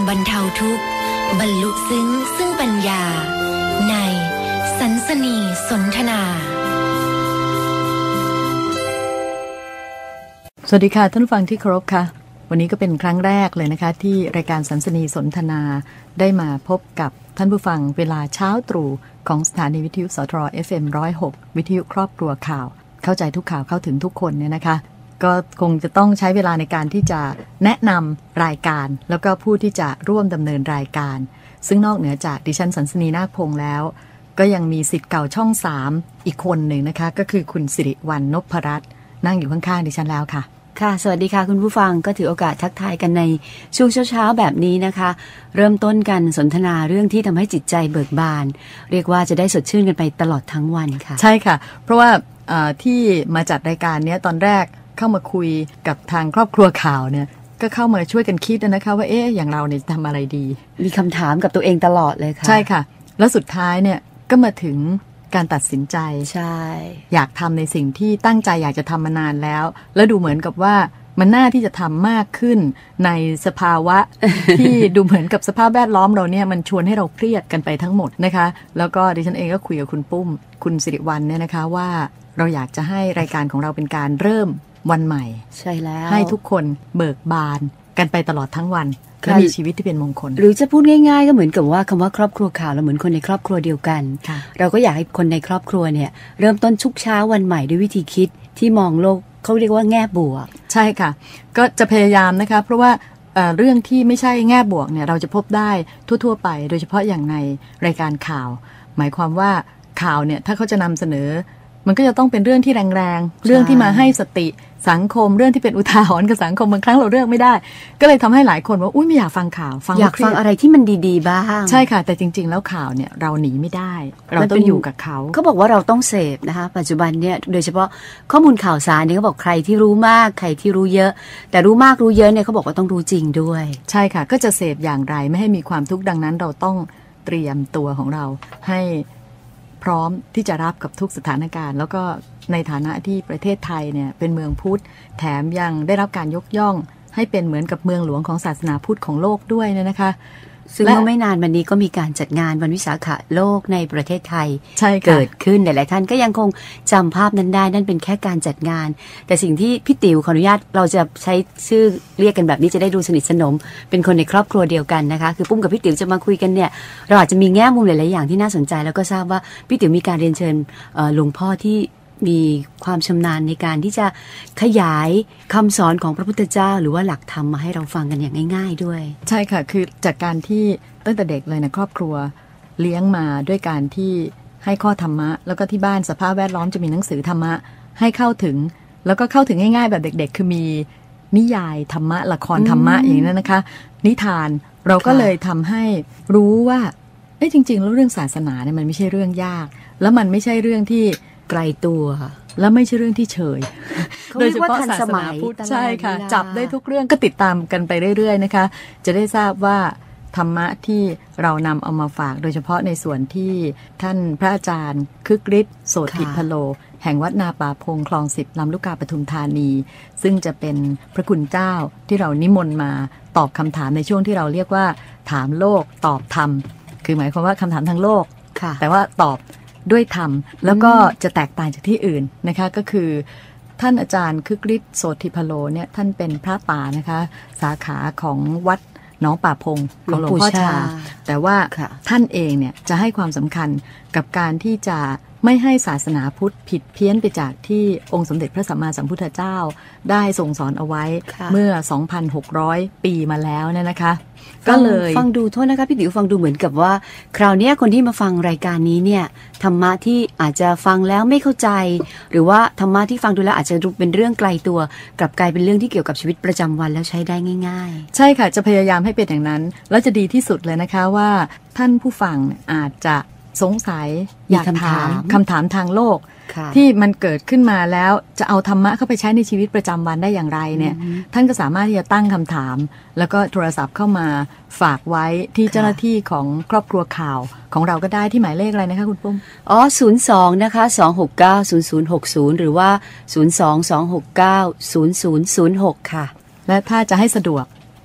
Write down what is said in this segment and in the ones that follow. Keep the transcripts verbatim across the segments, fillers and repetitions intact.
บรรเทาทุกข์บรรลุซึ้งซึ่งปัญญาในสันสนีสนทนาสวัสดีค่ะท่านผู้ฟังที่เคารพค่ะวันนี้ก็เป็นครั้งแรกเลยนะคะที่รายการสันสนีสนทนาได้มาพบกับท่านผู้ฟังเวลาเช้าตรู่ของสถานีวิทยุสทร เอฟ เอ็ม หนึ่งศูนย์หก วิทยุครอบครัวข่าวเข้าใจทุกข่าวเข้าถึงทุกคนเนี่ยนะคะก็คงจะต้องใช้เวลาในการที่จะแนะนำรายการแล้วก็ผู้ที่จะร่วมดำเนินรายการซึ่งนอกเหนือจากดิฉันสันสนีนาคพงษ์แล้วก็ยังมีศิษย์เก่าช่องสามอีกคนหนึ่งนะคะก็คือคุณสิริวรรณ นพรัตน์นั่งอยู่ข้างๆดิฉันแล้วค่ะค่ะสวัสดีค่ะคุณผู้ฟังก็ถือโอกาสทักทายกันในช่วงเช้าๆแบบนี้นะคะเริ่มต้นกันสนทนาเรื่องที่ทำให้จิตใจเบิกบานเรียกว่าจะได้สดชื่นกันไปตลอดทั้งวันค่ะใช่ค่ะเพราะว่าที่มาจัดรายการนี้ตอนแรกเข้ามาคุยกับทางครอบครัวข่าวเนี่ยก็เข้ามาช่วยกันคิดนะคะว่าเอ๊ะอย่างเราเนี่ยจะทำอะไรดีมีคำถามกับตัวเองตลอดเลยค่ะใช่ค่ะแล้วสุดท้ายเนี่ยก็มาถึงการตัดสินใจใช่อยากทำในสิ่งที่ตั้งใจอยากจะทำมานานแล้วแล้วดูเหมือนกับว่ามันน่าที่จะทำมากขึ้นในสภาวะ ที่ดูเหมือนกับสภาพแวดล้อมเราเนี่ยมันชวนให้เราเครียดกันไปทั้งหมดนะคะแล้วก็ดิฉันเองก็คุยกับคุณปุ้มคุณสิริวรรณเนี่ยนะคะว่าเราอยากจะให้รายการของเราเป็นการเริ่มวันใหม่ใช่แล้วให้ทุกคนเบิกบานกันไปตลอดทั้งวันและมีชีวิตที่เป็นมงคลหรือจะพูดง่ายๆก็เหมือนกับว่าคำว่าครอบครัวข่าวเราเหมือนคนในครอบครัวเดียวกันเราก็อยากให้คนในครอบครัวเนี่ยเริ่มต้นทุกเช้าวันใหม่ด้วยวิธีคิดที่มองโลกเขาเรียกว่าแง่บวกใช่ค่ะก็จะพยายามนะคะเพราะว่าเอ่อเรื่องที่ไม่ใช่แง่บวกเนี่ยเราจะพบได้ทั่วๆไปโดยเฉพาะอย่างในรายการข่าวหมายความว่าข่าวเนี่ยถ้าเขาจะนำเสนอมันก็จะต้องเป็นเรื่องที่แรงๆเรื่องที่มาให้สติสังคมเรื่องที่เป็นอุทาหรณ์กับสังคมบางครั้งเราเลือกไม่ได้ก็เลยทำให้หลายคนว่าอุ้ยไม่อยากฟังข่าวฟังอยากฟังอะไรที่มันดีๆบ้างใช่ค่ะแต่จริงๆแล้วข่าวเนี่ยเราหนีไม่ได้เราต้องอยู่กับเขาเขาบอกว่าเราต้องเสพนะคะปัจจุบันเนี่ยโดยเฉพาะข้อมูลข่าวสารเนี่ยเขาบอกใครที่รู้มากใครที่รู้เยอะแต่รู้มากรู้เยอะเนี่ยเขาบอกว่าต้องรู้จริงด้วยใช่ค่ะก็จะเสพอย่างไรไม่ให้มีความทุกข์ดังนั้นเราต้องเตรียมตัวของเราให้พร้อมที่จะรับกับทุกสถานการณ์แล้วก็ในฐานะที่ประเทศไทยเนี่ยเป็นเมืองพุทธแถมยังได้รับการยกย่องให้เป็นเหมือนกับเมืองหลวงของศาสนาพุทธของโลกด้วยนะคะซึ่งเมื่อไม่นานวันนี้ก็มีการจัดงานวันวิสาขะโลกในประเทศไทยเกิดขึ้นหลายๆท่านก็ยังคงจำภาพนั้นได้นั่นเป็นแค่การจัดงานแต่สิ่งที่พี่ติ๋วขออนุญาตเราจะใช้ชื่อเรียกกันแบบนี้จะได้ดูสนิทสนมเป็นคนในครอบครัวเดียวกันนะคะคือปุ้มกับพี่ติ๋วจะมาคุยกันเนี่ยเราอาจจะมีแง่มุมหลายๆอย่างที่น่าสนใจแล้วก็ทราบว่าพี่ติ๋วมีการเรียนเชิญหลวงพ่อที่มีความชำนาญในการที่จะขยายคำสอนของพระพุทธเจ้าหรือว่าหลักธรรมมาให้เราฟังกันอย่างง่ายๆด้วยใช่ค่ะคือจากการที่ตั้งแต่เด็กเลยนะครอบครัวเลี้ยงมาด้วยการที่ให้ข้อธรรมะแล้วก็ที่บ้านสภาพแวดล้อมจะมีหนังสือธรรมะให้เข้าถึงแล้วก็เข้าถึงง่ายๆแบบเด็กๆคือมีนิยายธรรมะละครธรรมะอย่างนั้นนะคะนิทานเราก็เลยทำให้รู้ว่าเอ้ยจริงๆแล้วเรื่องศาสนาเนี่ยมันไม่ใช่เรื่องยากแล้วมันไม่ใช่เรื่องที่ไกลตัวแล้วไม่ใช่เรื่องที่เฉยโดยเฉพาะศาสนาพุทธใช่ค่ะจับได้ทุกเรื่องก็ติดตามกันไปเรื่อยๆนะคะจะได้ทราบว่าธรรมะที่เรานำเอามาฝากโดยเฉพาะในส่วนที่ท่านพระอาจารย์คึกฤทธิ์โสติพโลแห่งวัดนาป่าพงคลองสิบลำลูกกาปทุมธานีซึ่งจะเป็นพระคุณเจ้าที่เรานิมนต์มาตอบคำถามในช่วงที่เราเรียกว่าถามโลกตอบธรรมคือหมายความว่าคำถามทางโลกแต่ว่าตอบด้วยธรรมแล้วก็จะแตกต่างจากที่อื่นนะคะก็คือท่านอาจารย์คึกฤทธิ์โสติพโลเนี่ยท่านเป็นพระป่านะคะสาขาของวัดหนองป่าพงของหลวงพ่อชาแต่ว่าท่านเองเนี่ยจะให้ความสำคัญกับการที่จะไม่ให้ศาสนาพุทธผิดเพี้ยนไปจากที่องค์สมเด็จพระสัมมาสัมพุทธเจ้าได้ทรงสอนเอาไว้เมื่อ สองพันหกร้อย ปีมาแล้วเนี่ยนะคะก็เลยฟังดูโทษนะคะพี่ติ๋วฟังดูเหมือนกับว่าคราวนี้คนที่มาฟังรายการนี้เนี่ยธรรมะที่อาจจะฟังแล้วไม่เข้าใจหรือว่าธรรมะที่ฟังดูแล้วอาจจะดูเป็นเรื่องไกลตัวกลับกลายเป็นเรื่องที่เกี่ยวกับชีวิตประจำวันแล้วใช้ได้ง่ายๆใช่ค่ะจะพยายามให้เป็นอย่างนั้นแล้วจะดีที่สุดเลยนะคะว่าท่านผู้ฟังอาจจะสงสัยอยากถามคำถามทางโลกที่มันเกิดขึ้นมาแล้วจะเอาธรรมะเข้าไปใช้ในชีวิตประจำวันได้อย่างไรเนี่ยท่านก็สามารถที่จะตั้งคำถามแล้วก็โทรศัพท์เข้ามาฝากไว้ที่เจ้าหน้าที่ของครอบครัวข่าวของเราก็ได้ที่หมายเลขอะไรนะคะคุณปุ้มอ๋อศูนย์สองนะคะสองหกเก้าศูนย์ศูนย์หกศูนย์หรือว่าศูนย์สอง สองหกเก้า ศูนย์ศูนย์ศูนย์หกค่ะและถ้าจะให้สะดวก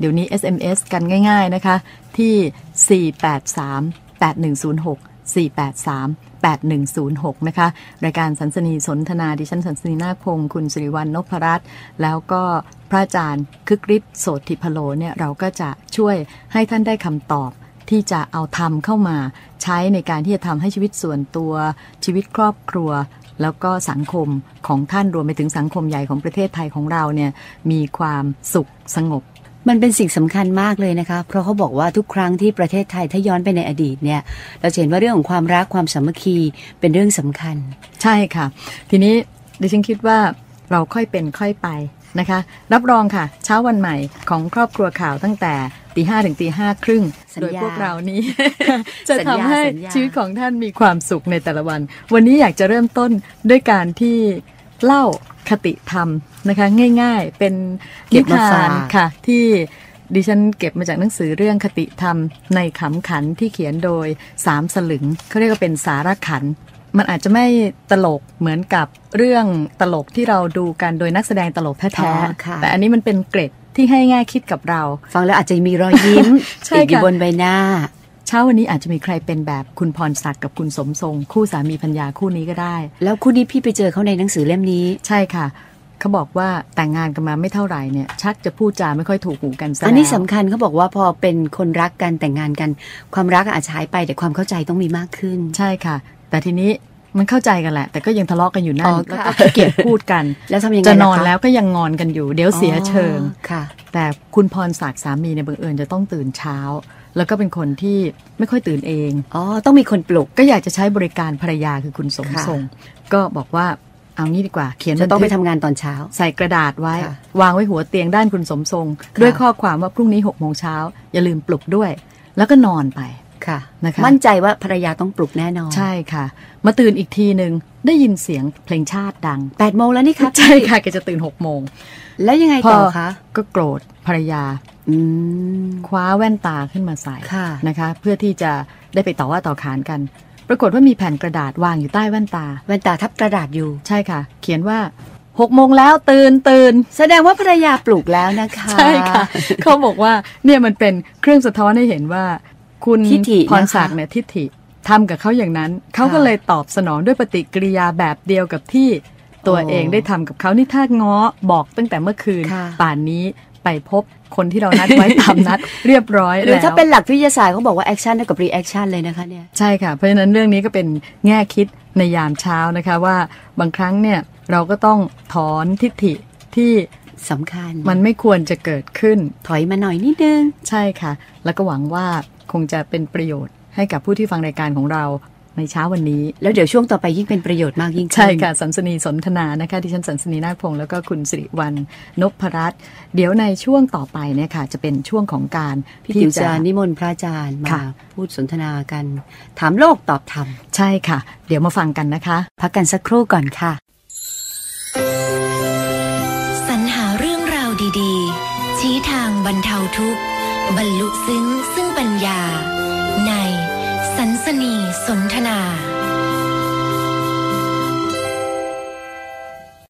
เดี๋ยวนี้ เอส เอ็ม เอส กันง่ายๆนะคะที่สี่แปดสาม แปดหนึ่งศูนย์หก สี่แปดสาม แปดหนึ่งศูนย์หกนะคะรายการสันสนีสนทนาดิฉันสันสนีนาคพงศ์คุณสิริวัลย์นพรัตน์แล้วก็พระอาจารย์คึกฤทธิ์โสติพโลเนี่ยเราก็จะช่วยให้ท่านได้คำตอบที่จะเอาธรรมเข้ามาใช้ในการที่จะทำให้ชีวิตส่วนตัวชีวิตครอบครัวแล้วก็สังคมของท่านรวมไปถึงสังคมใหญ่ของประเทศไทยของเราเนี่ยมีความสุขสงบมันเป็นสิ่งสำคัญมากเลยนะคะเพราะเขาบอกว่าทุกครั้งที่ประเทศไทยถ้าย้อนไปในอดีตเนี่ยเราเห็นว่าเรื่องของความรักความสามัคคีเป็นเรื่องสำคัญใช่ค่ะทีนี้ดิฉันคิดว่าเราค่อยเป็นค่อยไปนะคะรับรองค่ะเช้าวันใหม่ของครอบครัวข่าวตั้งแต่ตีห้าถึงตีห้าครึ่งโดยพวกเรานี้ จะทำให้ชีวิตของท่านมีความสุขในแต่ละวันวันนี้อยากจะเริ่มต้นด้วยการที่เล่าคติธรรมนะคะง่ายๆเป็นนิทานค่ะที่ดิฉันเก็บมาจากหนังสือเรื่องคติธรรมในขำขันที่เขียนโดยสามสลึงเขาเรียกว่าเป็นสารขันมันอาจจะไม่ตลกเหมือนกับเรื่องตลกที่เราดูกันโดยนักแสดงตลกแท้ๆแต่อันนี้มันเป็นเกร็ดที่ให้ง่ายคิดกับเราฟังแล้วอาจจะมีรอยยิ้มติดอยู่บนใบหน้าเช้าวันนี้อาจจะมีใครเป็นแบบคุณพรศักดิ์กับคุณสมทรงคู่สามีภรรยาคู่นี้ก็ได้แล้วคู่นี้พี่ไปเจอเขาในหนังสือเล่มนี้ใช่ค่ะเขาบอกว่าแต่งงานกันมาไม่เท่าไหร่เนี่ยชักจะพูดจาไม่ค่อยถูกหูกันซะแล้วอันนี้สำคัญเขาบอกว่าพอเป็นคนรักกันแต่งงานกันความรักอาจจะหายไปแต่ความเข้าใจต้องมีมากขึ้นใช่ค่ะแต่ทีนี้มันเข้าใจกันแหละแต่ก็ยังทะเลาะกันอยู่นั่นแล้วก็เกลียดพูดกันแล้วทำยังไงจะนอนแล้วก็ยังงอนกันอยู่เดี๋ยวเสียเชิงค่ะแต่คุณพรศักดิ์สามีในบังเอิญจะต้องตื่นเช้าแล้วก็เป็นคนที่ไม่ค่อยตื่นเองอ๋อต้องมีคนปลุกก็อยากจะใช้บริการภรรยาคือคุณสมทรงก็บอกว่าเอางี้ดีกว่าเขียนจะต้องไปทำงานตอนเช้าใส่กระดาษไว้วางไว้หัวเตียงด้านคุณสมทรงด้วยข้อความว่าพรุ่งนี้หกโมงเช้าอย่าลืมปลุกด้วยแล้วก็นอนไปค่ะนะคะมั่นใจว่าภรรยาต้องปลุกแน่นอนใช่ค่ะมาตื่นอีกทีนึงได้ยินเสียงเพลงชาติดังแปดโมงแล้วนี่คะใช่ค่ะแกจะตื่นหกโมงแล้วยังไงต่อคะก็โกรธภรรยาคว้าแว่นตาขึ้นมาใส่นะคะเพื่อที่จะได้ไปต่อว่าต่อขานกันปรากฏว่ามีแผ่นกระดาษวางอยู่ใต้แว่นตาแว่นตาทับกระดาษอยู่ใช่ค่ะเขียนว่าหกโมงแล้วตื่นตื่นแสดงว่าภรรยาปลุกแล้วนะคะใช่ค่ะเขาบอกว่าเนี่ยมันเป็นเครื่องสะท้อนให้เห็นว่าคุณพรศักดิ์เนี่ยทิฏฐิทำกับเขาอย่างนั้นเขาก็เลยตอบสนองด้วยปฏิกิริยาแบบเดียวกับที่ตัวเองได้ทำกับเขานี่ถ้าง้อบอกตั้งแต่เมื่อคืนป่านนี้ไปพบคนที่เรานัดไว้ตามนัดเรียบร้อยแล้วหรือถ้าเป็นหลักวิทยาศาสตร์เขาบอกว่าแอคชั่นเท่ากับรีแอคชั่นเลยนะคะเนี่ยใช่ค่ะเพราะฉะนั้นเรื่องนี้ก็เป็นแง่คิดในยามเช้านะคะว่าบางครั้งเนี่ยเราก็ต้องถอนทิฏฐิที่สำคัญมันไม่ควรจะเกิดขึ้นถอยมาหน่อยนิดนึงใช่ค่ะแล้วก็หวังว่าคงจะเป็นประโยชน์ให้กับผู้ที่ฟังรายการของเราในเช้าวันนี้แล้วเดี๋ยวช่วงต่อไปยิ่งเป็นประโยชน์มากยิ่งใช่ค่ะสันสนีสนทนานะคะที่ฉันสันสนีนาคพงศ์แล้วก็คุณสิริวัลย์นพรัตน์เดี๋ยวในช่วงต่อไปเนี่ยค่ะจะเป็นช่วงของการพี่ติ๋วจะนิมนต์พระอาจารย์มาพูดสนทนากันถามโลกตอบธรรมใช่ค่ะเดี๋ยวมาฟังกันนะคะพักกันสักครู่ก่อนค่ะสรรหาเรื่องราวดีๆชี้ทางบรรเทาทุกข์บรรลุซึ้งซึ่งปัญญาในสันสนีสนทนา